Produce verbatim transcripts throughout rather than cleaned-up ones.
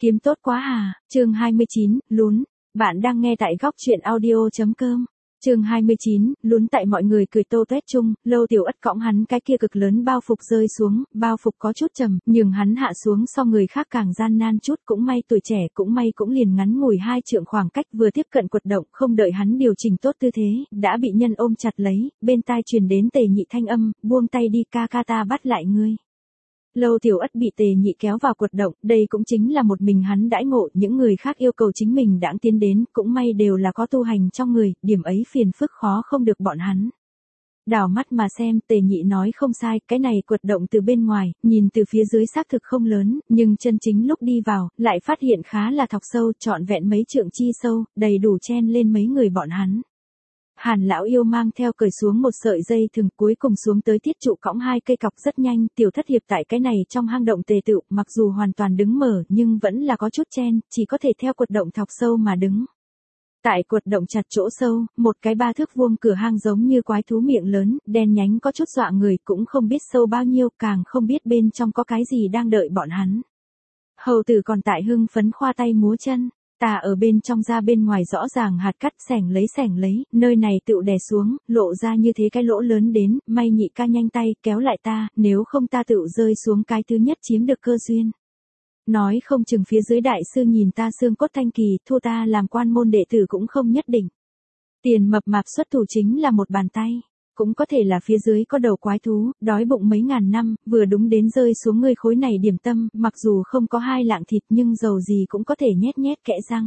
Kiếm tốt quá à, chương hai mươi chín, lún. Bạn đang nghe tại góc truyện audio.com. Chương hai mươi chín, lún. Tại mọi người cười tô tuét chung, Lâu Tiểu Ất cõng hắn cái kia cực lớn bao phục rơi xuống, bao phục có chút trầm, nhường hắn hạ xuống so người khác càng gian nan chút, cũng may tuổi trẻ, cũng may cũng liền ngắn ngủi hai trượng khoảng cách vừa tiếp cận quật động, không đợi hắn điều chỉnh tốt tư thế, đã bị nhân ôm chặt lấy, bên tai truyền đến Tề Nhị thanh âm, buông tay đi, ca ca ta bắt lại ngươi. Lâu Tiểu Ất bị Tề Nhị kéo vào quật động, đây cũng chính là một mình hắn đãi ngộ, những người khác yêu cầu chính mình đãng tiến đến, cũng may đều là có tu hành trong người, điểm ấy phiền phức khó không được bọn hắn. Đảo mắt mà xem, Tề Nhị nói không sai, cái này quật động từ bên ngoài, nhìn từ phía dưới xác thực không lớn, nhưng chân chính lúc đi vào, lại phát hiện khá là thọc sâu, trọn vẹn mấy trượng chi sâu, đầy đủ chen lên mấy người bọn hắn. Hàn lão yêu mang theo cởi xuống một sợi dây thừng, cuối cùng xuống tới Tiết Trụ cõng hai cây cọc rất nhanh, Tiểu Thất Hiệp tại cái này trong hang động tề tựu, mặc dù hoàn toàn đứng mở, nhưng vẫn là có chút chen, chỉ có thể theo quật động thọc sâu mà đứng. Tại quật động chặt chỗ sâu, một cái ba thước vuông cửa hang giống như quái thú miệng lớn, đen nhánh có chút dọa người, cũng không biết sâu bao nhiêu, càng không biết bên trong có cái gì đang đợi bọn hắn. Hầu tử còn tại hưng phấn khoa tay múa chân. Ta ở bên trong ra bên ngoài rõ ràng hạt cắt xẻng lấy xẻng lấy, nơi này tựu đè xuống, lộ ra như thế cái lỗ lớn đến, may Nhị ca nhanh tay, kéo lại ta, nếu không ta tựu rơi xuống cái thứ nhất chiếm được cơ duyên. Nói không chừng phía dưới đại sư nhìn ta xương cốt thanh kỳ, thua ta làm quan môn đệ tử cũng không nhất định. Tiền mập mạp xuất thủ chính là một bàn tay. Cũng có thể là phía dưới có đầu quái thú, đói bụng mấy ngàn năm, vừa đúng đến rơi xuống ngươi khối này điểm tâm, mặc dù không có hai lạng thịt nhưng dầu gì cũng có thể nhét nhét kẽ răng.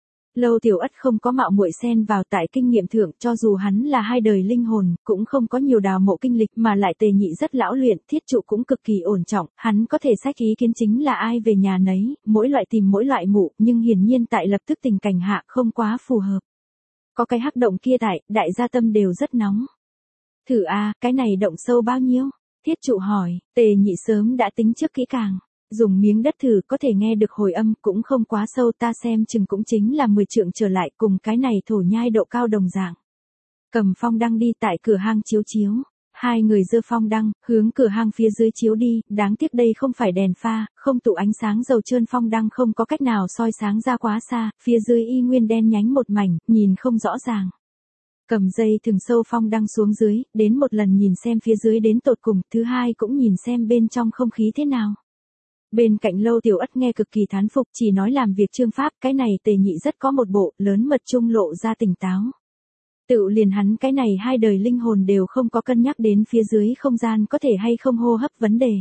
Lâu Tiểu Ất không có mạo muội xen vào tại kinh nghiệm thượng, cho dù hắn là hai đời linh hồn, cũng không có nhiều đào mộ kinh lịch mà lại Tề Nhị rất lão luyện, Thiết Trụ cũng cực kỳ ổn trọng, hắn có thể sách ý kiến chính là ai về nhà nấy, mỗi loại tìm mỗi loại mụ, nhưng hiển nhiên tại lập tức tình cảnh hạ không quá phù hợp. Có cái hắc động kia tại, đại gia tâm đều rất nóng. Thử a, cái này động sâu bao nhiêu? Thiết Trụ hỏi, Tề Nhị sớm đã tính trước kỹ càng. Dùng miếng đất thử có thể nghe được hồi âm, cũng không quá sâu, ta xem chừng cũng chính là mười trượng trở lại, cùng cái này thổ nhai độ cao đồng dạng. Cầm phong đăng đi tại cửa hang chiếu chiếu. Hai người giơ phong đăng, hướng cửa hang phía dưới chiếu đi, đáng tiếc đây không phải đèn pha, không tụ ánh sáng dầu trơn, phong đăng không có cách nào soi sáng ra quá xa, phía dưới y nguyên đen nhánh một mảnh, nhìn không rõ ràng. Cầm dây thừng sâu phong đăng xuống dưới, đến một lần nhìn xem phía dưới đến tột cùng, thứ hai cũng nhìn xem bên trong không khí thế nào. Bên cạnh Lâu Tiểu Ất nghe cực kỳ thán phục, chỉ nói làm việc chương pháp, cái này Tề Nhị rất có một bộ, lớn mật trung lộ ra tỉnh táo. Tự liền hắn cái này hai đời linh hồn đều không có cân nhắc đến phía dưới không gian có thể hay không hô hấp vấn đề.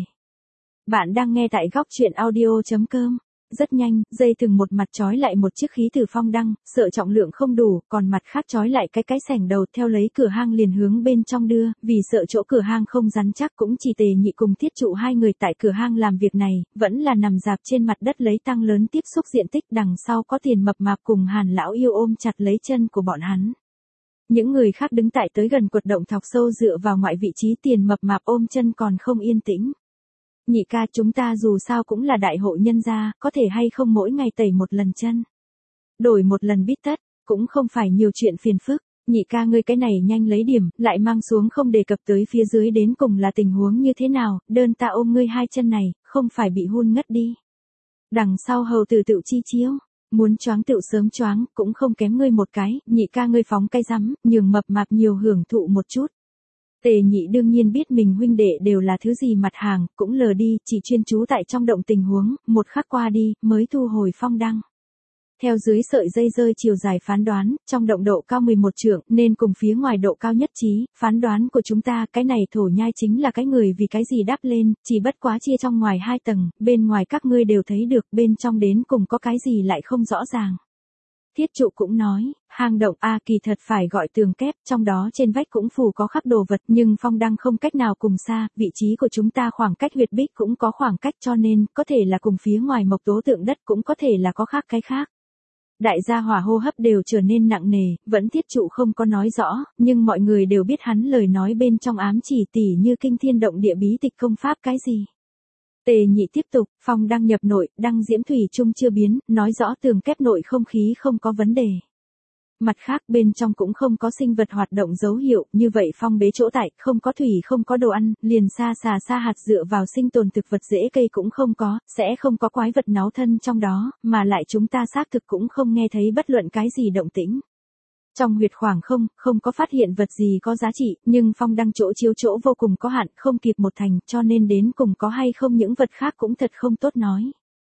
Bạn đang nghe tại góc truyện audio.com. Rất nhanh, dây thừng một mặt trói lại một chiếc khí từ phong đăng, sợ trọng lượng không đủ, còn mặt khác trói lại cái cái sẻng đầu, theo lấy cửa hang liền hướng bên trong đưa, vì sợ chỗ cửa hang không rắn chắc, cũng chỉ Tề Nhị cùng Thiết Trụ hai người tại cửa hang làm việc này, vẫn là nằm dạp trên mặt đất lấy tăng lớn tiếp xúc diện tích, đằng sau có Tiền mập mạp cùng Hàn lão yêu ôm chặt lấy chân của bọn hắn. Những người khác đứng tại tới gần quật động thọc sâu dựa vào ngoại vị trí, Tiền mập mạp ôm chân còn không yên tĩnh. Nhị ca, chúng ta dù sao cũng là đại hộ nhân gia, có thể hay không mỗi ngày tẩy một lần chân. Đổi một lần bít tất, cũng không phải nhiều chuyện phiền phức. Nhị ca ngươi cái này nhanh lấy điểm, lại mang xuống không đề cập tới phía dưới đến cùng là tình huống như thế nào, đơn ta ôm ngươi hai chân này, không phải bị hun ngất đi. Đằng sau hầu tử tự chi chiếu, muốn choáng tự sớm choáng, cũng không kém ngươi một cái, nhị ca ngươi phóng cây rắm, nhường mập mạp nhiều hưởng thụ một chút. Tề Nhị đương nhiên biết mình huynh đệ đều là thứ gì mặt hàng, cũng lờ đi, chỉ chuyên chú tại trong động tình huống, một khắc qua đi, mới thu hồi phong đăng. Theo dưới sợi dây rơi chiều dài phán đoán, trong động độ cao mười một trượng, nên cùng phía ngoài độ cao nhất trí, phán đoán của chúng ta, cái này thổ nhai chính là cái người vì cái gì đáp lên, chỉ bất quá chia trong ngoài hai tầng, bên ngoài các ngươi đều thấy được, bên trong đến cùng có cái gì lại không rõ ràng. Thiết Trụ cũng nói, hang động A kỳ thật phải gọi tường kép, trong đó trên vách cũng phủ có khắc đồ vật, nhưng phong đăng không cách nào cùng xa, vị trí của chúng ta khoảng cách huyệt bích cũng có khoảng cách, cho nên, có thể là cùng phía ngoài mộc tố tượng đất, cũng có thể là có khác cái khác. Đại gia hỏa hô hấp đều trở nên nặng nề, vẫn Thiết Trụ không có nói rõ, nhưng mọi người đều biết hắn lời nói bên trong ám chỉ tỉ như kinh thiên động địa bí tịch công pháp cái gì. Tề Nhị tiếp tục, phong đăng nhập nội, đăng diễm thủy chung chưa biến, nói rõ tường kép nội không khí không có vấn đề. Mặt khác bên trong cũng không có sinh vật hoạt động dấu hiệu, như vậy phong bế chỗ tại, không có thủy không có đồ ăn, liền xa xà xa hạt dựa vào sinh tồn thực vật rễ cây cũng không có, sẽ không có quái vật náo thân trong đó, mà lại chúng ta xác thực cũng không nghe thấy bất luận cái gì động tĩnh. Trong huyệt khoảng không, không có phát hiện vật gì có giá trị, nhưng phong đăng chỗ chiếu chỗ vô cùng có hạn, không kịp một thành, cho nên đến cùng có hay không những vật khác cũng thật không tốt nói.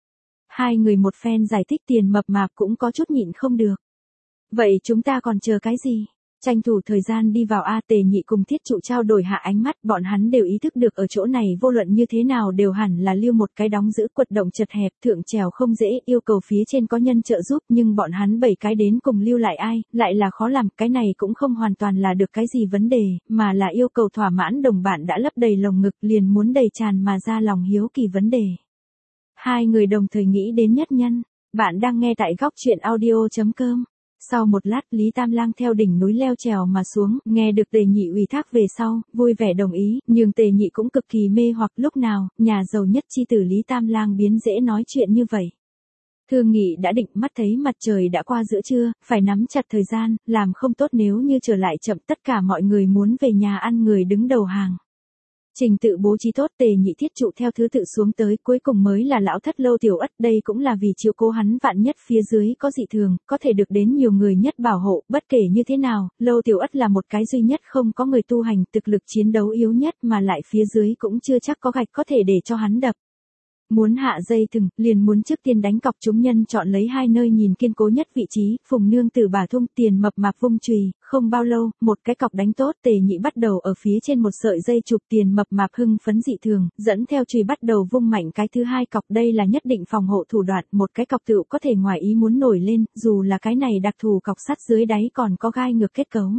Hai người một phen giải thích Tiền Mập Mạp cũng có chút nhịn không được. Vậy chúng ta còn chờ cái gì? Tranh thủ thời gian đi vào A. Tề Nhị cùng Thiết Trụ trao đổi hạ ánh mắt, bọn hắn đều ý thức được ở chỗ này vô luận như thế nào đều hẳn là lưu một cái đóng giữ, quật động chật hẹp, thượng trèo không dễ, yêu cầu phía trên có nhân trợ giúp, nhưng bọn hắn bảy cái đến cùng lưu lại ai, lại là khó làm, cái này cũng không hoàn toàn là được cái gì vấn đề, mà là yêu cầu thỏa mãn đồng bạn đã lấp đầy lồng ngực liền muốn đầy tràn mà ra lòng hiếu kỳ vấn đề. Hai người đồng thời nghĩ đến nhất nhân, bạn đang nghe tại góc truyện audio.com. Sau một lát Lý Tam Lang theo đỉnh núi leo trèo mà xuống, nghe được Tề Nhị ủy thác về sau, vui vẻ đồng ý, nhưng Tề Nhị cũng cực kỳ mê hoặc lúc nào, nhà giàu nhất chi tử Lý Tam Lang biến dễ nói chuyện như vậy. Thương nghị đã định, mắt thấy mặt trời đã qua giữa trưa, phải nắm chặt thời gian, làm không tốt nếu như trở lại chậm tất cả mọi người muốn về nhà ăn người đứng đầu hàng. Trình tự bố trí tốt, Tề Nhị Thiết Trụ theo thứ tự xuống tới, cuối cùng mới là lão thất Lâu Tiểu Ất, đây cũng là vì chiếu cố hắn vạn nhất phía dưới có dị thường, có thể được đến nhiều người nhất bảo hộ, bất kể như thế nào, Lâu Tiểu Ất là một cái duy nhất không có người tu hành, thực lực chiến đấu yếu nhất mà lại phía dưới cũng chưa chắc có gạch có thể để cho hắn đập. Muốn hạ dây thừng, liền muốn trước tiên đánh cọc, chúng nhân chọn lấy hai nơi nhìn kiên cố nhất vị trí, Phùng Nương Tử Bà Thung, Tiền Mập Mạp vung chùy, không bao lâu, một cái cọc đánh tốt, Tề Nhị bắt đầu ở phía trên một sợi dây chụp, Tiền Mập Mạp hưng phấn dị thường, dẫn theo chùy bắt đầu vung mạnh cái thứ hai cọc, đây là nhất định phòng hộ thủ đoạn, một cái cọc tựu có thể ngoài ý muốn nổi lên, dù là cái này đặc thù cọc sắt dưới đáy còn có gai ngược kết cấu.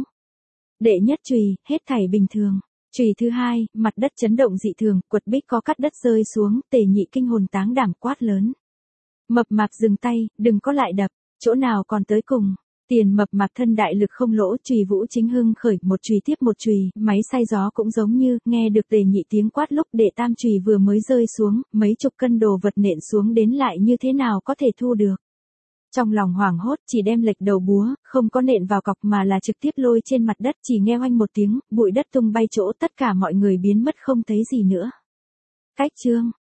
Đệ nhất chùy, hết thảy bình thường. Chùy thứ hai, mặt đất chấn động dị thường, quật bích có cắt đất rơi xuống, Tề Nhị kinh hồn táng đảm quát lớn. Mập Mạp dừng tay, đừng có lại đập, chỗ nào còn tới cùng. Tiền Mập Mạp thân đại lực không lỗ, chùy vũ chính hưng khởi, một chùy tiếp một chùy, máy xay gió cũng giống như, nghe được Tề Nhị tiếng quát lúc đệ tam chùy vừa mới rơi xuống, mấy chục cân đồ vật nện xuống đến lại như thế nào có thể thu được. Trong lòng hoảng hốt, chỉ đem lệch đầu búa, không có nện vào cọc mà là trực tiếp lôi trên mặt đất, chỉ nghe oanh một tiếng, bụi đất tung bay chỗ, tất cả mọi người biến mất không thấy gì nữa. Cách chương